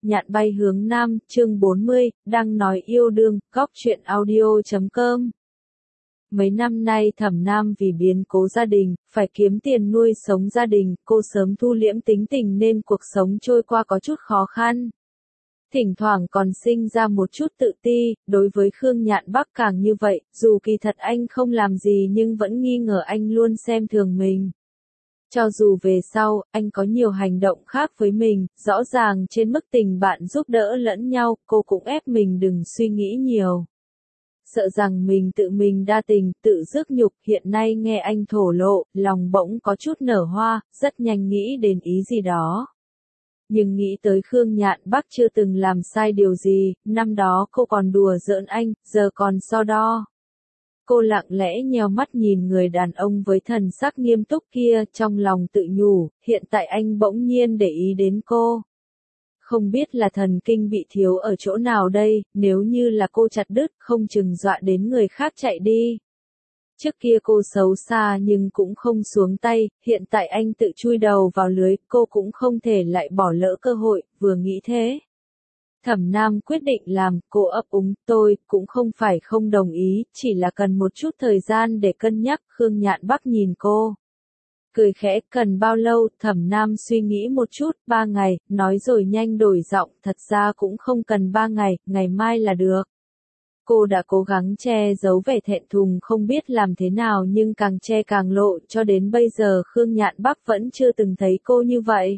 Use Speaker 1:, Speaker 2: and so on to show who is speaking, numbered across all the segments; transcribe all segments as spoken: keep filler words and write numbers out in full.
Speaker 1: Nhạn bay hướng nam, chương bốn mươi, đang nói yêu đương, góc truyện audio chấm com. Mấy năm nay Thẩm Nam vì biến cố gia đình, phải kiếm tiền nuôi sống gia đình, cô sớm thu liễm tính tình nên cuộc sống trôi qua có chút khó khăn. Thỉnh thoảng còn sinh ra một chút tự ti, đối với Khương Nhạn Bắc càng như vậy, dù kỳ thật anh không làm gì nhưng vẫn nghi ngờ anh luôn xem thường mình. Cho dù về sau, anh có nhiều hành động khác với mình, rõ ràng trên mức tình bạn giúp đỡ lẫn nhau, cô cũng ép mình đừng suy nghĩ nhiều. Sợ rằng mình tự mình đa tình, tự rước nhục, hiện nay nghe anh thổ lộ, lòng bỗng có chút nở hoa, rất nhanh nghĩ đến ý gì đó. Nhưng nghĩ tới Khương Nhạn Bắc chưa từng làm sai điều gì, năm đó cô còn đùa giỡn anh, giờ còn so đo. Cô lặng lẽ nheo mắt nhìn người đàn ông với thần sắc nghiêm túc kia, trong lòng tự nhủ, hiện tại anh bỗng nhiên để ý đến cô. Không biết là thần kinh bị thiếu ở chỗ nào đây, nếu như là cô chặt đứt, không chừng dọa đến người khác chạy đi. Trước kia cô xấu xa nhưng cũng không xuống tay, hiện tại anh tự chui đầu vào lưới, cô cũng không thể lại bỏ lỡ cơ hội, vừa nghĩ thế. Thẩm Nam quyết định làm, cô ấp úng, tôi cũng không phải không đồng ý, chỉ là cần một chút thời gian để cân nhắc. Khương Nhạn Bắc nhìn cô. Cười khẽ, cần bao lâu? Thẩm Nam suy nghĩ một chút, ba ngày, nói rồi nhanh đổi giọng, thật ra cũng không cần ba ngày, ngày mai là được. Cô đã cố gắng che giấu vẻ thẹn thùng không biết làm thế nào nhưng càng che càng lộ, cho đến bây giờ Khương Nhạn Bắc vẫn chưa từng thấy cô như vậy.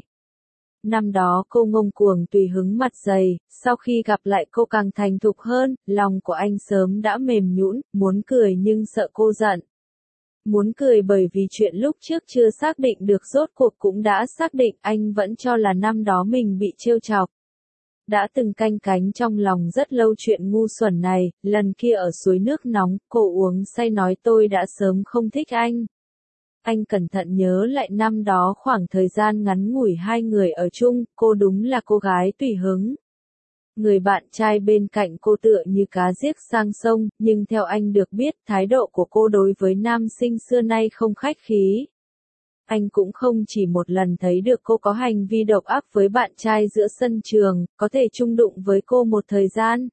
Speaker 1: Năm đó cô ngông cuồng tùy hứng mặt dày, sau khi gặp lại cô càng thành thục hơn, lòng của anh sớm đã mềm nhũn, muốn cười nhưng sợ cô giận. Muốn cười bởi vì chuyện lúc trước chưa xác định được rốt cuộc cũng đã xác định, anh vẫn cho là năm đó mình bị trêu chọc. Đã từng canh cánh trong lòng rất lâu chuyện ngu xuẩn này, lần kia ở suối nước nóng, cô uống say nói tôi đã sớm không thích anh. Anh cẩn thận nhớ lại năm đó khoảng thời gian ngắn ngủi hai người ở chung, cô đúng là cô gái tùy hứng. Người bạn trai bên cạnh cô tựa như cá giết sang sông, nhưng theo anh được biết, thái độ của cô đối với nam sinh xưa nay không khách khí. Anh cũng không chỉ một lần thấy được cô có hành vi độc ác với bạn trai giữa sân trường, có thể chung đụng với cô một thời gian.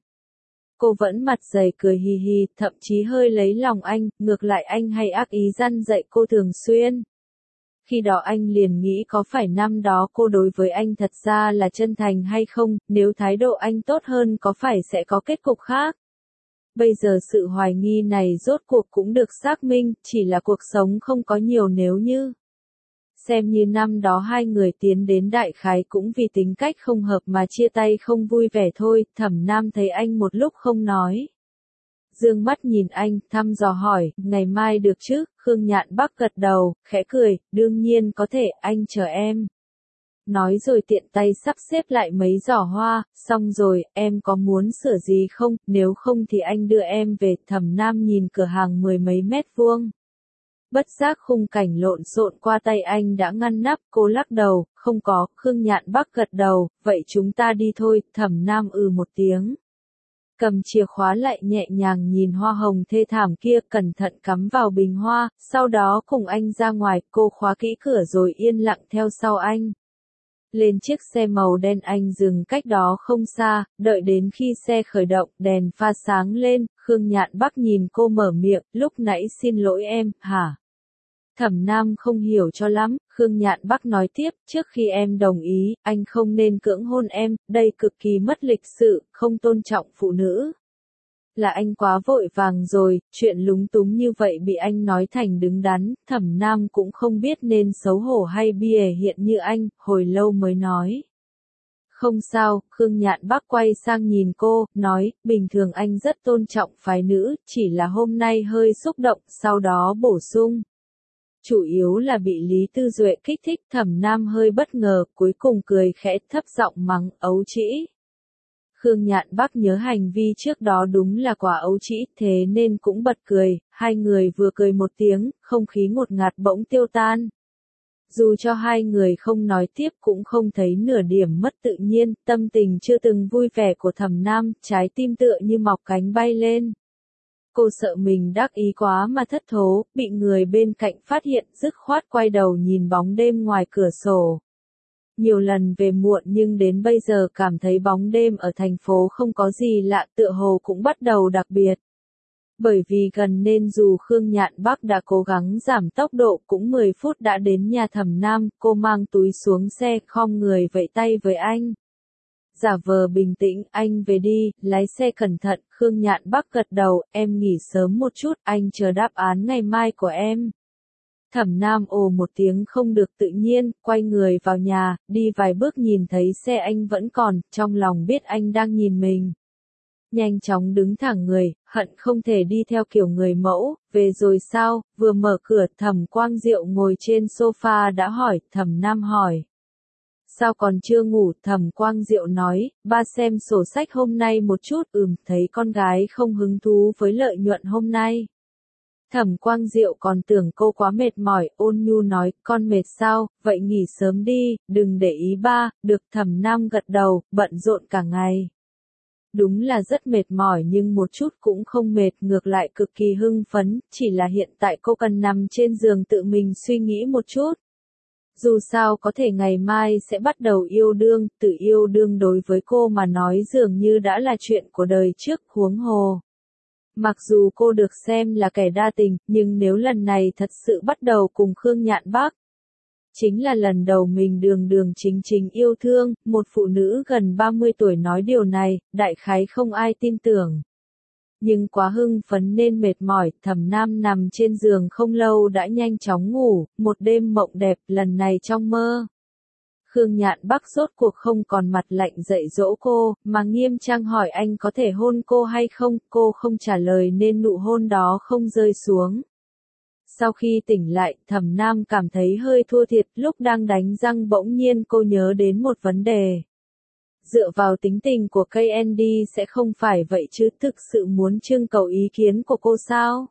Speaker 1: Cô vẫn mặt dày cười hì hì, thậm chí hơi lấy lòng anh, ngược lại anh hay ác ý răn dạy cô thường xuyên. Khi đó anh liền nghĩ có phải năm đó cô đối với anh thật ra là chân thành hay không, nếu thái độ anh tốt hơn có phải sẽ có kết cục khác. Bây giờ sự hoài nghi này rốt cuộc cũng được xác minh, chỉ là cuộc sống không có nhiều nếu như. Xem như năm đó hai người tiến đến đại khái cũng vì tính cách không hợp mà chia tay không vui vẻ thôi. Thẩm Nam thấy anh một lúc không nói. Dương mắt nhìn anh, thăm dò hỏi, ngày mai được chứ? Khương Nhạn Bắc gật đầu, khẽ cười, đương nhiên có thể, anh chờ em. Nói rồi tiện tay sắp xếp lại mấy giỏ hoa, xong rồi, em có muốn sửa gì không? Nếu không thì anh đưa em về. Thẩm Nam nhìn cửa hàng mười mấy mét vuông. Bất giác khung cảnh lộn xộn qua tay anh đã ngăn nắp, cô lắc đầu, không có. Khương Nhạn Bắc gật đầu, vậy chúng ta đi thôi. Thẩm Nam ừ một tiếng. Cầm chìa khóa lại nhẹ nhàng nhìn hoa hồng thê thảm kia, cẩn thận cắm vào bình hoa, sau đó cùng anh ra ngoài, cô khóa kỹ cửa rồi yên lặng theo sau anh. Lên chiếc xe màu đen anh dừng cách đó không xa, đợi đến khi xe khởi động, đèn pha sáng lên, Khương Nhạn Bắc nhìn cô mở miệng, lúc nãy xin lỗi em, hả? Thẩm Nam không hiểu cho lắm, Khương Nhạn Bắc nói tiếp, trước khi em đồng ý, anh không nên cưỡng hôn em, đây cực kỳ mất lịch sự, không tôn trọng phụ nữ. Là anh quá vội vàng rồi, chuyện lúng túng như vậy bị anh nói thành đứng đắn, Thẩm Nam cũng không biết nên xấu hổ hay bìa hiện như anh, hồi lâu mới nói. Không sao, Khương Nhạn Bắc quay sang nhìn cô, nói, bình thường anh rất tôn trọng phái nữ, chỉ là hôm nay hơi xúc động, sau đó bổ sung. Chủ yếu là bị Lý Tư Duệ kích thích. Thẩm Nam hơi bất ngờ, cuối cùng cười khẽ thấp giọng mắng, ấu trĩ. Khương Nhạn Bắc nhớ hành vi trước đó đúng là quả ấu trĩ, thế nên cũng bật cười, hai người vừa cười một tiếng, không khí ngột ngạt bỗng tiêu tan. Dù cho hai người không nói tiếp cũng không thấy nửa điểm mất tự nhiên, tâm tình chưa từng vui vẻ của Thẩm Nam, trái tim tựa như mọc cánh bay lên. Cô sợ mình đắc ý quá mà thất thố, bị người bên cạnh phát hiện, dứt khoát quay đầu nhìn bóng đêm ngoài cửa sổ. Nhiều lần về muộn nhưng đến bây giờ cảm thấy bóng đêm ở thành phố không có gì lạ, tựa hồ cũng bắt đầu đặc biệt. Bởi vì gần nên dù Khương Nhạn Bắc đã cố gắng giảm tốc độ cũng mười phút đã đến nhà Thẩm Nam, cô mang túi xuống xe, khom người vẫy tay với anh. Giả vờ bình tĩnh, anh về đi, lái xe cẩn thận, Khương Nhạn Bắc gật đầu, em nghỉ sớm một chút, anh chờ đáp án ngày mai của em. Thẩm Nam ồ một tiếng không được tự nhiên, quay người vào nhà, đi vài bước nhìn thấy xe anh vẫn còn, trong lòng biết anh đang nhìn mình. Nhanh chóng đứng thẳng người, hận không thể đi theo kiểu người mẫu, về rồi sao, vừa mở cửa Thẩm Quang Diệu ngồi trên sofa đã hỏi, Thẩm Nam hỏi. Sao còn chưa ngủ, Thẩm Quang Diệu nói, ba xem sổ sách hôm nay một chút, ừm, thấy con gái không hứng thú với lợi nhuận hôm nay. Thẩm Quang Diệu còn tưởng cô quá mệt mỏi, ôn nhu nói, con mệt sao, vậy nghỉ sớm đi, đừng để ý ba, được Thẩm Nam gật đầu, bận rộn cả ngày. Đúng là rất mệt mỏi nhưng một chút cũng không mệt, ngược lại cực kỳ hưng phấn, chỉ là hiện tại cô cần nằm trên giường tự mình suy nghĩ một chút. Dù sao có thể ngày mai sẽ bắt đầu yêu đương, tự yêu đương đối với cô mà nói dường như đã là chuyện của đời trước, huống hồ. Mặc dù cô được xem là kẻ đa tình, nhưng nếu lần này thật sự bắt đầu cùng Khương Nhạn Bắc, chính là lần đầu mình đường đường chính chính yêu thương, một phụ nữ gần ba mươi tuổi nói điều này, đại khái không ai tin tưởng. Nhưng quá hưng phấn nên mệt mỏi, Thẩm Nam nằm trên giường không lâu đã nhanh chóng ngủ, một đêm mộng đẹp, lần này trong mơ. Khương Nhạn Bắc rốt cuộc không còn mặt lạnh dạy dỗ cô, mà nghiêm trang hỏi anh có thể hôn cô hay không, cô không trả lời nên nụ hôn đó không rơi xuống. Sau khi tỉnh lại, Thẩm Nam cảm thấy hơi thua thiệt, lúc đang đánh răng bỗng nhiên cô nhớ đến một vấn đề. Dựa vào tính tình của Candy sẽ không phải vậy chứ, thực sự muốn trưng cầu ý kiến của cô sao?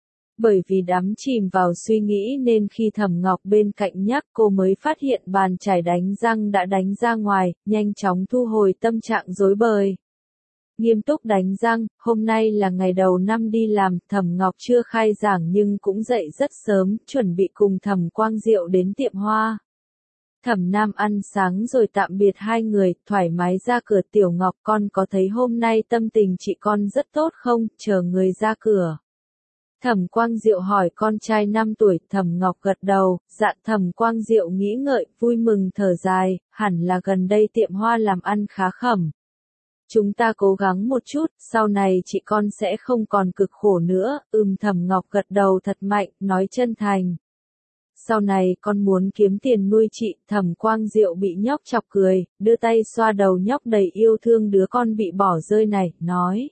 Speaker 1: Bởi vì đắm chìm vào suy nghĩ nên khi Thẩm Ngọc bên cạnh nhắc cô mới phát hiện bàn chải đánh răng đã đánh ra ngoài, nhanh chóng thu hồi tâm trạng rối bời. Nghiêm túc đánh răng, hôm nay là ngày đầu năm đi làm, Thẩm Ngọc chưa khai giảng nhưng cũng dậy rất sớm, chuẩn bị cùng Thẩm Quang Diệu đến tiệm hoa. Thẩm Nam ăn sáng rồi tạm biệt hai người, thoải mái ra cửa, Tiểu Ngọc con có thấy hôm nay tâm tình chị con rất tốt không, chờ người ra cửa. Thẩm Quang Diệu hỏi con trai năm tuổi, Thẩm Ngọc gật đầu, dạ. Thẩm Quang Diệu nghĩ ngợi, vui mừng thở dài, hẳn là gần đây tiệm hoa làm ăn khá khẩm. Chúng ta cố gắng một chút, sau này chị con sẽ không còn cực khổ nữa, ừm Thẩm Ngọc gật đầu thật mạnh, nói chân thành. Sau này con muốn kiếm tiền nuôi chị, Thẩm Quang Diệu bị nhóc chọc cười, đưa tay xoa đầu nhóc đầy yêu thương đứa con bị bỏ rơi này, nói.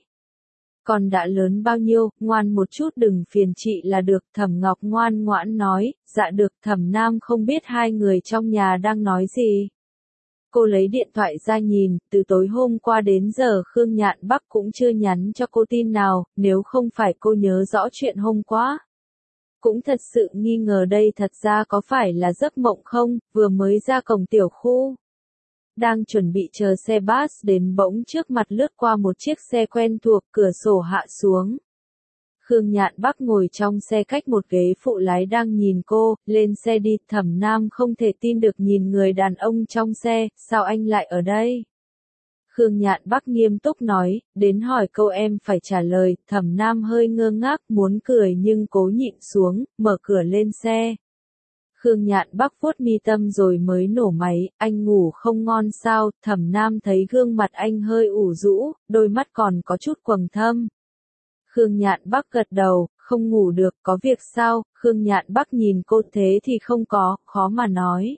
Speaker 1: Con đã lớn bao nhiêu, ngoan một chút đừng phiền chị là được, Thẩm Ngọc ngoan ngoãn nói, dạ được. Thẩm Nam không biết hai người trong nhà đang nói gì. Cô lấy điện thoại ra nhìn, từ tối hôm qua đến giờ Khương Nhạn Bắc cũng chưa nhắn cho cô tin nào, nếu không phải cô nhớ rõ chuyện hôm qua. Cũng thật sự nghi ngờ đây thật ra có phải là giấc mộng không, vừa mới ra cổng tiểu khu. Đang chuẩn bị chờ xe bus đến bỗng trước mặt lướt qua một chiếc xe quen thuộc, cửa sổ hạ xuống. Khương Nhạn Bắc ngồi trong xe cách một ghế phụ lái đang nhìn cô, lên xe đi. Thẩm Nam không thể tin được nhìn người đàn ông trong xe, sao anh lại ở đây? Khương Nhạn Bắc nghiêm túc nói, đến hỏi câu em phải trả lời. Thẩm Nam hơi ngơ ngác, muốn cười nhưng cố nhịn xuống, mở cửa lên xe. Khương Nhạn Bắc vuốt mi tâm rồi mới nổ máy, anh ngủ không ngon sao? Thẩm Nam thấy gương mặt anh hơi ủ rũ, đôi mắt còn có chút quầng thâm. Khương Nhạn Bắc gật đầu, không ngủ được, có việc sao? Khương Nhạn Bắc nhìn cô thế thì không có, khó mà nói.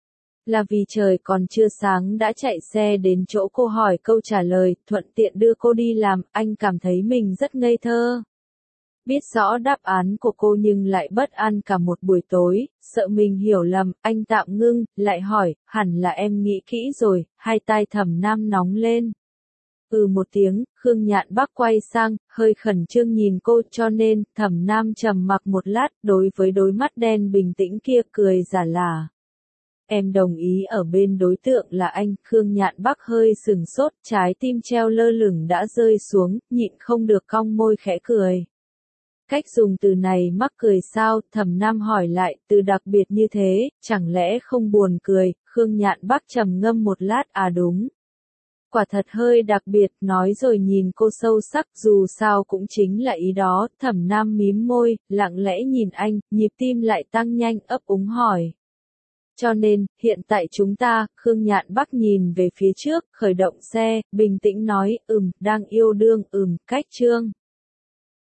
Speaker 1: Là vì trời còn chưa sáng đã chạy xe đến chỗ cô hỏi câu trả lời, thuận tiện đưa cô đi làm, anh cảm thấy mình rất ngây thơ. Biết rõ đáp án của cô nhưng lại bất an cả một buổi tối, sợ mình hiểu lầm, anh tạm ngưng, lại hỏi, hẳn là em nghĩ kỹ rồi, hai tai Thẩm Nam nóng lên. Ừ một tiếng, Khương Nhạn Bắc quay sang, hơi khẩn trương nhìn cô cho nên, Thẩm Nam trầm mặc một lát, đối với đôi mắt đen bình tĩnh kia cười giả lả. Em đồng ý ở bên đối tượng là anh, Khương Nhạn Bắc hơi sừng sốt, trái tim treo lơ lửng đã rơi xuống, nhịn không được cong môi khẽ cười. Cách dùng từ này mắc cười sao? Thẩm Nam hỏi lại, từ đặc biệt như thế, chẳng lẽ không buồn cười? Khương Nhạn Bắc trầm ngâm một lát, à đúng. Quả thật hơi đặc biệt, nói rồi nhìn cô sâu sắc, dù sao cũng chính là ý đó. Thẩm Nam mím môi, lặng lẽ nhìn anh, nhịp tim lại tăng nhanh, ấp úng hỏi. Cho nên, hiện tại chúng ta, Khương Nhạn Bắc nhìn về phía trước, khởi động xe, bình tĩnh nói, ừm, đang yêu đương, ừm, cách chương.